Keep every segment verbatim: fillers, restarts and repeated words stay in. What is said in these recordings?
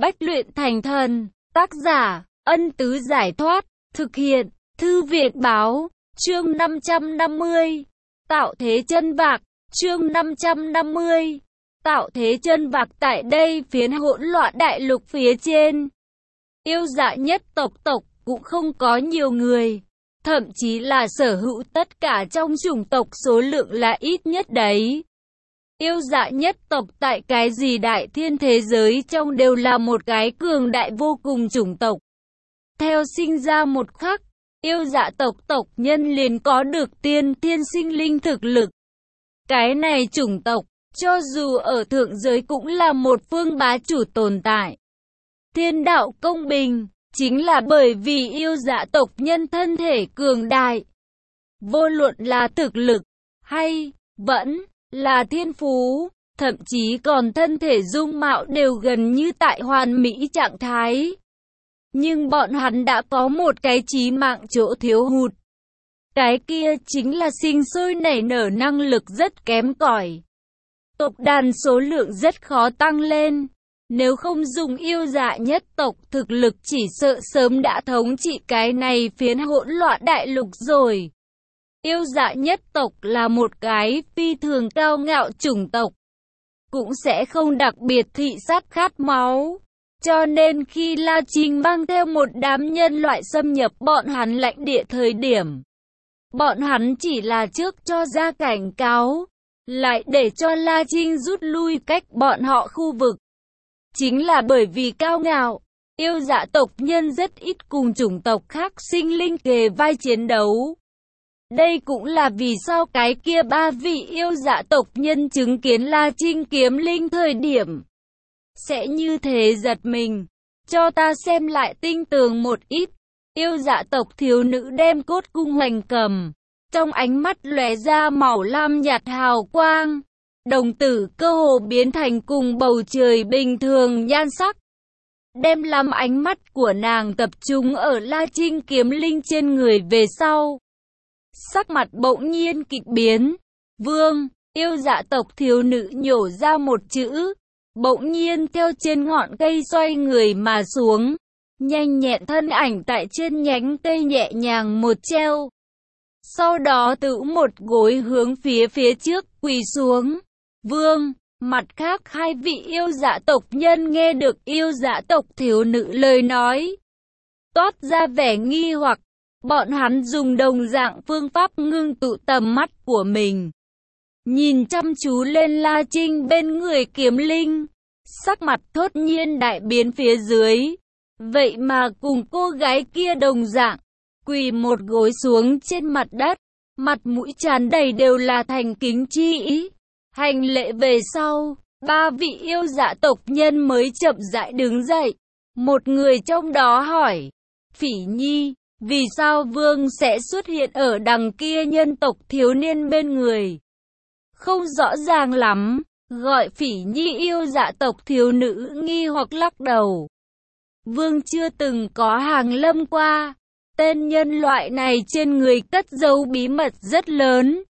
Bách luyện thành thần. Tác giả, Ân Tứ Giải Thoát. Thực hiện, Thư Viện Báo. Chương năm trăm năm mươi. Tạo thế chân vạc. Chương năm trăm năm mươi. Tạo thế chân vạc. Tại đây phiến hỗn loạn đại lục phía trên, yêu dạ nhất tộc tộc cũng không có nhiều người. Thậm chí là sở hữu tất cả trong chủng tộc số lượng là ít nhất đấy. Yêu dạ nhất tộc tại cái gì đại thiên thế giới trong đều là một cái cường đại vô cùng chủng tộc. Theo sinh ra một khắc, yêu dạ tộc tộc nhân liền có được tiên thiên sinh linh thực lực. Cái này chủng tộc, cho dù ở thượng giới cũng là một phương bá chủ tồn tại. Thiên đạo công bình, chính là bởi vì yêu dạ tộc nhân thân thể cường đại. Vô luận là thực lực, hay, vẫn là thiên phú, thậm chí còn thân thể dung mạo đều gần như tại hoàn mỹ trạng thái. Nhưng bọn hắn đã có một cái chí mạng chỗ thiếu hụt. Cái kia chính là sinh sôi nảy nở năng lực rất kém cỏi. Tộc đàn số lượng rất khó tăng lên. Nếu không dùng yêu dạ nhất tộc, thực lực chỉ sợ sớm đã thống trị cái này phiến hỗn loạn đại lục rồi. Yêu dạ nhất tộc là một cái phi thường cao ngạo chủng tộc, cũng sẽ không đặc biệt thị sát khát máu. Cho nên khi La Trinh mang theo một đám nhân loại xâm nhập bọn hắn lãnh địa thời điểm, bọn hắn chỉ là trước cho ra cảnh cáo, lại để cho La Trinh rút lui cách bọn họ khu vực. Chính là bởi vì cao ngạo, yêu dạ tộc nhân rất ít cùng chủng tộc khác sinh linh kề vai chiến đấu. Đây cũng là vì sao cái kia ba vị yêu dạ tộc nhân chứng kiến La Trinh kiếm linh thời điểm sẽ như thế giật mình. Cho ta xem lại tinh tường một ít. Yêu dạ tộc thiếu nữ đem cốt cung hoành cầm, trong ánh mắt lóe ra màu lam nhạt hào quang. Đồng tử cơ hồ biến thành cùng bầu trời bình thường nhan sắc. Đem lắm ánh mắt của nàng tập trung ở La Trinh kiếm linh trên người về sau. Sắc mặt bỗng nhiên kịch biến. Vương, yêu dạ tộc thiếu nữ nhổ ra một chữ. Bỗng nhiên theo trên ngọn cây xoay người mà xuống. Nhanh nhẹn thân ảnh tại trên nhánh cây nhẹ nhàng một treo. Sau đó tự một gối hướng phía phía trước quỳ xuống. Vương, mặt khác hai vị yêu dạ tộc nhân nghe được yêu dạ tộc thiếu nữ lời nói, toát ra vẻ nghi hoặc. Bọn hắn dùng đồng dạng phương pháp ngưng tụ tầm mắt của mình, nhìn chăm chú lên La Trinh bên người kiếm linh, sắc mặt thốt nhiên đại biến phía dưới. Vậy mà cùng cô gái kia đồng dạng, quỳ một gối xuống trên mặt đất, mặt mũi tràn đầy đều là thành kính chi ý. Hành lễ về sau, ba vị yêu dạ tộc nhân mới chậm rãi đứng dậy. Một người trong đó hỏi, Phỉ Nhi, vì sao vương sẽ xuất hiện ở đằng kia nhân tộc thiếu niên bên người? Không rõ ràng lắm, gọi Phỉ Nhi yêu dạ tộc thiếu nữ nghi hoặc lắc đầu. Vương chưa từng có hàng lâm qua, tên nhân loại này trên người cất giấu bí mật rất lớn.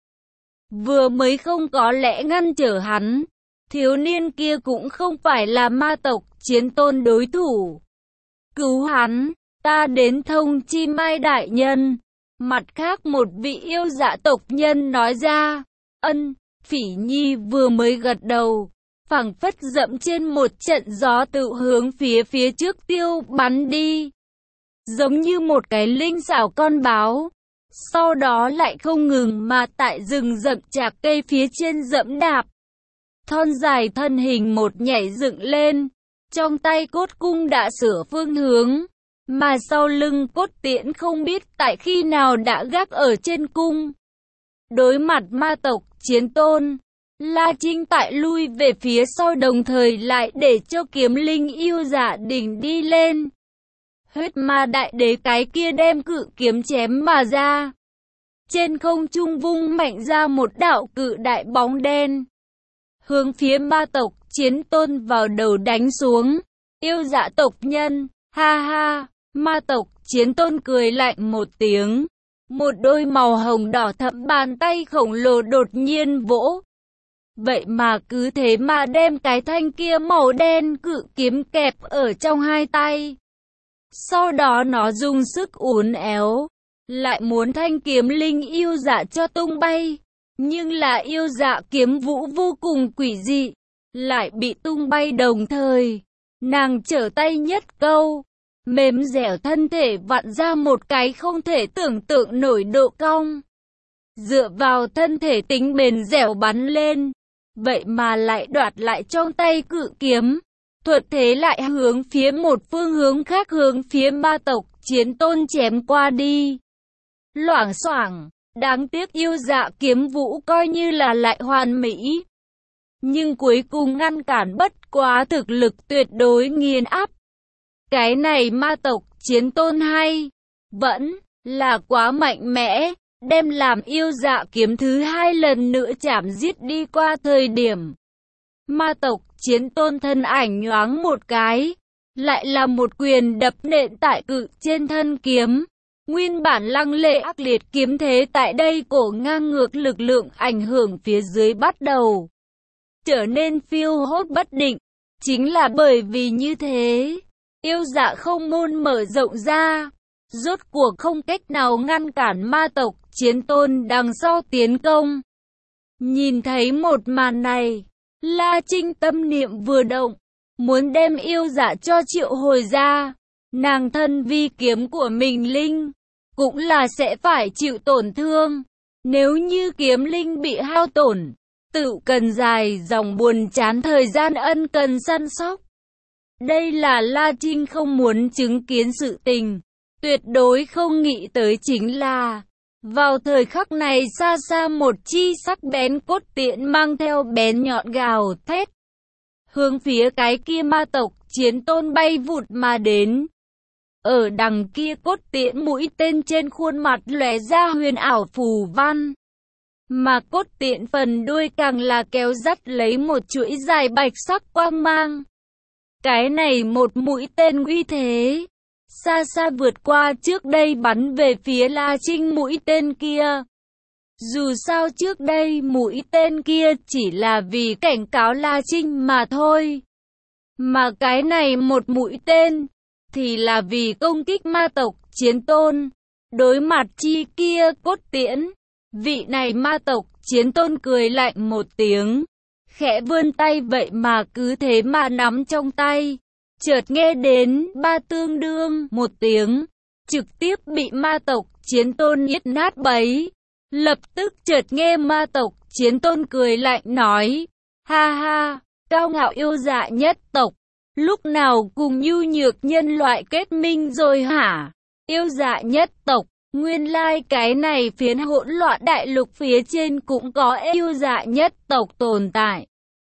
Vừa mới không có lẽ ngăn trở hắn, thiếu niên kia cũng không phải là ma tộc chiến tôn đối thủ. Cứu hắn, ta đến thông chi Mai đại nhân. Mặt khác một vị yêu dạ tộc nhân nói ra. Ân, Phỉ Nhi vừa mới gật đầu, phảng phất dẫm trên một trận gió tự hướng phía phía trước tiêu bắn đi, giống như một cái linh xảo con báo. Sau đó lại không ngừng mà tại rừng rậm chạc cây phía trên dẫm đạp. Thon dài thân hình một nhảy dựng lên, trong tay cốt cung đã sửa phương hướng, mà sau lưng cốt tiễn không biết tại khi nào đã gác ở trên cung. Đối mặt ma tộc chiến tôn, La Trinh tại lui về phía sau, đồng thời lại để cho kiếm linh yêu dạ đỉnh đi lên. Huyết ma đại đế cái kia đem cự kiếm chém mà ra. Trên không trung vung mạnh ra một đạo cự đại bóng đen, hướng phía ma tộc chiến tôn vào đầu đánh xuống. Yêu dạ tộc nhân, ha ha, ma tộc chiến tôn cười lạnh một tiếng. Một đôi màu hồng đỏ thẫm bàn tay khổng lồ đột nhiên vỗ Vậy mà cứ thế mà đem cái thanh kia màu đen cự kiếm kẹp ở trong hai tay. Sau đó nó dùng sức uốn éo, lại muốn thanh kiếm linh yêu dạ cho tung bay. Nhưng là yêu dạ kiếm vũ vô cùng quỷ dị, lại bị tung bay đồng thời. Nàng trở tay nhất câu, mềm dẻo thân thể vặn ra một cái không thể tưởng tượng nổi độ cong. Dựa vào thân thể tính bền dẻo bắn lên, vậy mà lại đoạt lại trong tay cự kiếm. Thuận thế lại hướng phía một phương hướng khác, hướng phía ma tộc Chiến Tôn chém qua đi. Loảng xoảng, đáng tiếc yêu dạ kiếm vũ coi như là lại hoàn mỹ. Nhưng cuối cùng ngăn cản bất quá thực lực tuyệt đối nghiền áp. Cái này ma tộc Chiến Tôn hay, vẫn là quá mạnh mẽ, đem làm yêu dạ kiếm thứ hai lần nữa chảm giết đi qua thời điểm. Ma tộc Chiến Tôn thân ảnh nhoáng một cái, lại là một quyền đập nện tại cự trên thân kiếm. Nguyên bản lăng lệ ác liệt kiếm thế tại đây cổ ngang ngược lực lượng ảnh hưởng phía dưới bắt đầu trở nên phiêu hốt bất định. Chính là bởi vì như thế, yêu dạ không môn mở rộng ra, rốt cuộc không cách nào ngăn cản ma tộc Chiến Tôn đằng sau tiến công. Nhìn thấy một màn này, La Trinh tâm niệm vừa động, muốn đem yêu dạ cho triệu hồi ra. Nàng thân vi kiếm của mình linh, cũng là sẽ phải chịu tổn thương. Nếu như kiếm linh bị hao tổn, tự cần dài dòng buồn chán thời gian ân cần săn sóc. Đây là La Trinh không muốn chứng kiến sự tình. Tuyệt đối không nghĩ tới chính là, vào thời khắc này xa xa một chi sắc bén cốt tiễn mang theo bén nhọn gào thét, hướng phía cái kia ma tộc Chiến Tôn bay vụt mà đến. Ở đằng kia cốt tiễn mũi tên trên khuôn mặt lóe ra huyền ảo phù văn, mà cốt tiễn phần đuôi càng là kéo dắt lấy một chuỗi dài bạch sắc quang mang. Cái này một mũi tên uy thế, xa xa vượt qua trước đây bắn về phía La Trinh mũi tên kia. Dù sao trước đây mũi tên kia chỉ là vì cảnh cáo La Trinh mà thôi. Mà cái này một mũi tên, thì là vì công kích ma tộc Chiến Tôn. Đối mặt chi kia cốt tiễn, vị này ma tộc Chiến Tôn cười lạnh một tiếng, khẽ vươn tay vậy mà cứ thế mà nắm trong tay. Chợt nghe đến ba tương đương một tiếng, trực tiếp bị ma tộc Chiến Tôn nghiết nát bấy. Lập tức chợt nghe ma tộc Chiến Tôn cười lạnh nói, ha ha, cao ngạo yêu dạ nhất tộc, lúc nào cùng nhu nhược nhân loại kết minh rồi hả? Yêu dạ nhất tộc, nguyên lai like cái này phiến hỗn loạn đại lục phía trên cũng có yêu dạ nhất tộc tồn tại.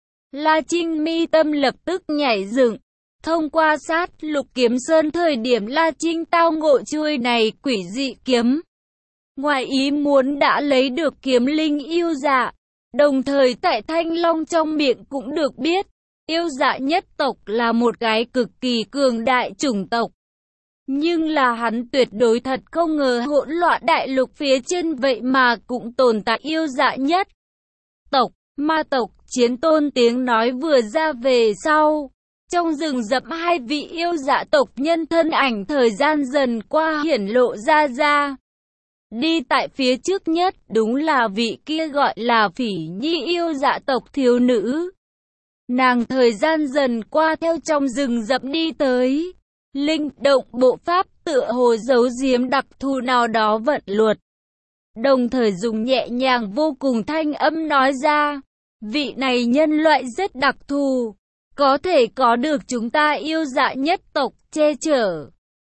La Trinh mi tâm lập tức nhảy dựng. Thông qua sát lục kiếm sơn thời điểm La Trinh tao ngộ chuôi này quỷ dị kiếm, ngoài ý muốn đã lấy được kiếm linh yêu dạ. Đồng thời tại Thanh Long trong miệng cũng được biết, yêu dạ nhất tộc là một cái cực kỳ cường đại chủng tộc. Nhưng là hắn tuyệt đối thật không ngờ hỗn loạn đại lục phía trên vậy mà cũng tồn tại yêu dạ nhất tộc. Ma tộc Chiến Tôn tiếng nói vừa ra về sau, trong rừng rậm hai vị yêu dạ tộc nhân thân ảnh thời gian dần qua hiển lộ ra ra. Đi tại phía trước nhất đúng là vị kia gọi là Phỉ Nhi yêu dạ tộc thiếu nữ. Nàng thời gian dần qua theo trong rừng rậm đi tới, linh động bộ pháp tựa hồ giấu giếm đặc thù nào đó vận luật. Đồng thời dùng nhẹ nhàng vô cùng thanh âm nói ra, vị này nhân loại rất đặc thù, có thể có được chúng ta yêu dạ nhất tộc che chở.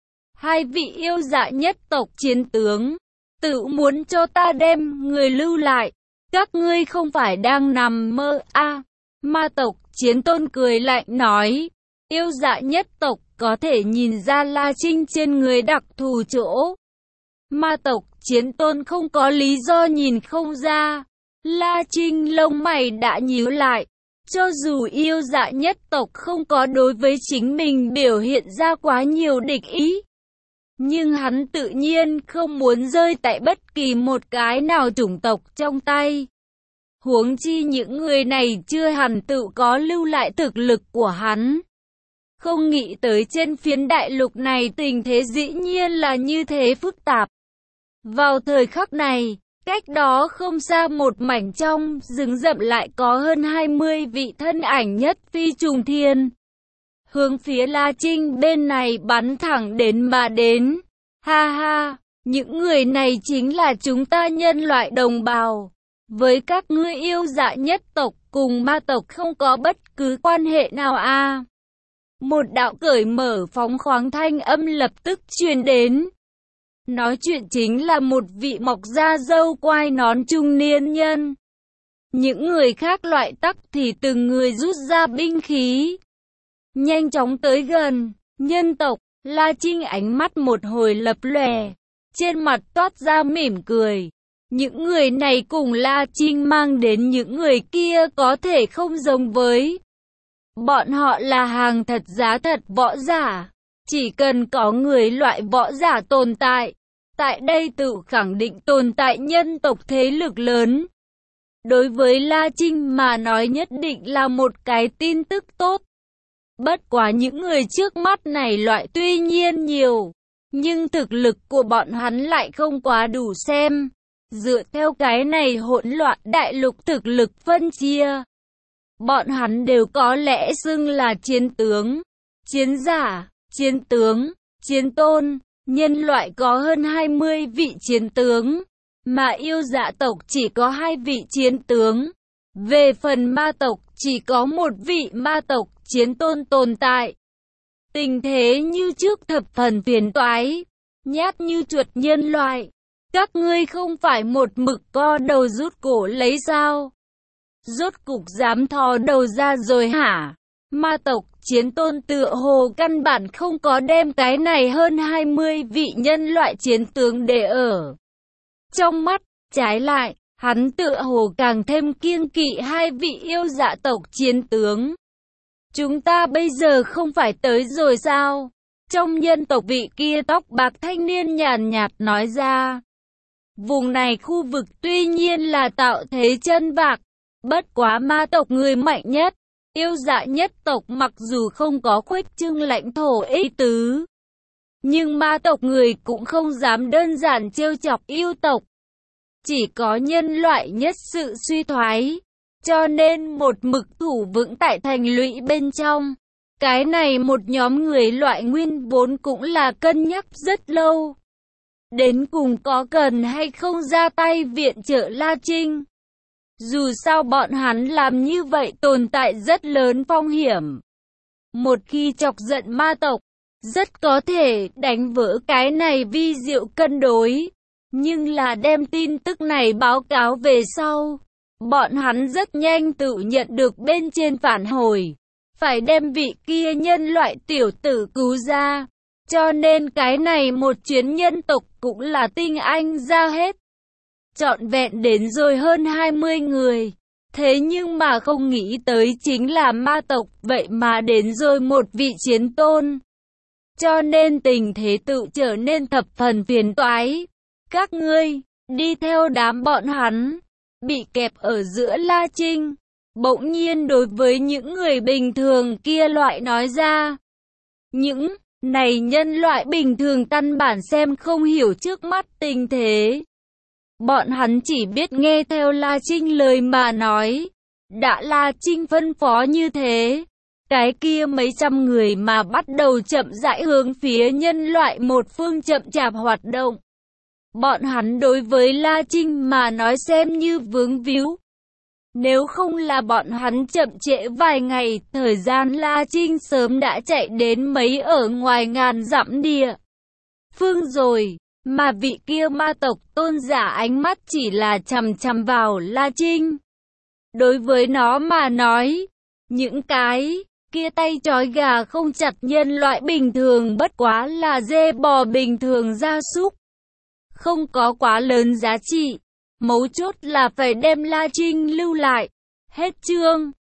Hai vị yêu dạ nhất tộc chiến tướng, tự muốn cho ta đem người lưu lại, các ngươi không phải đang nằm mơ à? Ma tộc Chiến Tôn cười lạnh nói, yêu dạ nhất tộc có thể nhìn ra La Trinh trên người đặc thù chỗ. Ma tộc Chiến Tôn không có lý do nhìn không ra. La Trinh lông mày đã nhíu lại. Cho dù yêu dạ nhất tộc không có đối với chính mình biểu hiện ra quá nhiều địch ý, nhưng hắn tự nhiên không muốn rơi tại bất kỳ một cái nào chủng tộc trong tay. Huống chi những người này chưa hẳn tự có lưu lại thực lực của hắn. Không nghĩ tới trên phiến đại lục này tình thế dĩ nhiên là như thế phức tạp. Vào thời khắc này, cách đó không xa một mảnh trong rừng rậm lại có hơn hai mươi vị thân ảnh nhất phi trùng thiên. Hướng phía La Trinh bên này bắn thẳng đến mà đến. Ha ha, những người này chính là chúng ta nhân loại đồng bào. Với các ngươi yêu dạ nhất tộc cùng ma tộc không có bất cứ quan hệ nào a. À. Một đạo cởi mở phóng khoáng thanh âm lập tức truyền đến. Nói chuyện chính là một vị mọc da râu quai nón trung niên nhân. Những người khác loại tắc thì từng người rút ra binh khí. Nhanh chóng tới gần, nhân tộc, La Trinh ánh mắt một hồi lập lòe. Trên mặt toát ra mỉm cười. Những người này cùng La Trinh mang đến những người kia có thể không giống với. Bọn họ là hàng thật giá thật võ giả. Chỉ cần có người loại võ giả tồn tại, tại đây tự khẳng định tồn tại nhân tộc thế lực lớn. Đối với La Trinh mà nói nhất định là một cái tin tức tốt. Bất quá những người trước mắt này loại tuy nhiên nhiều, nhưng thực lực của bọn hắn lại không quá đủ xem. Dựa theo cái này hỗn loạn đại lục thực lực phân chia, bọn hắn đều có lẽ xưng là chiến tướng, chiến giả, chiến tướng, chiến tôn. Nhân loại có hơn hai mươi vị chiến tướng, mà yêu dạ tộc chỉ có hai vị chiến tướng. Về phần ma tộc chỉ có một vị ma tộc chiến tôn tồn tại. Tình thế như trước thập phần phiền toái, nhát như chuột nhân loại. Các ngươi không phải một mực co đầu rút cổ lấy sao? Rốt cục dám thò đầu ra rồi hả? Ma tộc chiến tôn tựa hồ căn bản không có đem cái này hơn hai mươi vị nhân loại chiến tướng để ở trong mắt, trái lại, hắn tựa hồ càng thêm kiêng kỵ hai vị yêu dạ tộc chiến tướng. Chúng ta bây giờ không phải tới rồi sao? Trong nhân tộc vị kia tóc bạc thanh niên nhàn nhạt nói ra. Vùng này khu vực tuy nhiên là tạo thế chân vạc, bất quá ma tộc người mạnh nhất. Yêu dạ nhất tộc mặc dù không có khuếch trương lãnh thổ ý tứ, nhưng ma tộc người cũng không dám đơn giản trêu chọc yêu tộc. Chỉ có nhân loại nhất sự suy thoái, cho nên một mực thủ vững tại thành lũy bên trong. Cái này một nhóm người loại nguyên vốn cũng là cân nhắc rất lâu. Đến cùng có cần hay không ra tay viện trợ La Trinh. Dù sao bọn hắn làm như vậy tồn tại rất lớn phong hiểm. Một khi chọc giận ma tộc, rất có thể đánh vỡ cái này vi diệu cân đối. Nhưng là đem tin tức này báo cáo về sau, bọn hắn rất nhanh tự nhận được bên trên phản hồi. Phải đem vị kia nhân loại tiểu tử cứu ra. Cho nên cái này một chuyến nhân tộc cũng là tinh anh ra hết. Trọn vẹn đến rồi hơn hai mươi người. Thế nhưng mà không nghĩ tới chính là ma tộc, vậy mà đến rồi một vị chiến tôn. Cho nên tình thế tự trở nên thập phần phiền toái. Các ngươi, đi theo đám bọn hắn, bị kẹp ở giữa La Trinh. Bỗng nhiên đối với những người bình thường kia loại nói ra. Những này nhân loại bình thường căn bản xem không hiểu trước mắt tình thế. Bọn hắn chỉ biết nghe theo La Trinh lời mà nói. Đã La Trinh phân phó như thế, cái kia mấy trăm người mà bắt đầu chậm rãi hướng phía nhân loại một phương chậm chạp hoạt động. Bọn hắn đối với La Trinh mà nói xem như vướng víu. Nếu không là bọn hắn chậm trễ vài ngày, thời gian La Trinh sớm đã chạy đến mấy ở ngoài ngàn dặm địa phương rồi. Mà vị kia ma tộc tôn giả ánh mắt chỉ là chằm chằm vào La Trinh. Đối với nó mà nói, những cái kia tay trói gà không chặt nhân loại bình thường bất quá là dê bò bình thường gia súc. Không có quá lớn giá trị. Mấu chốt là phải đem La Trinh lưu lại. Hết chương.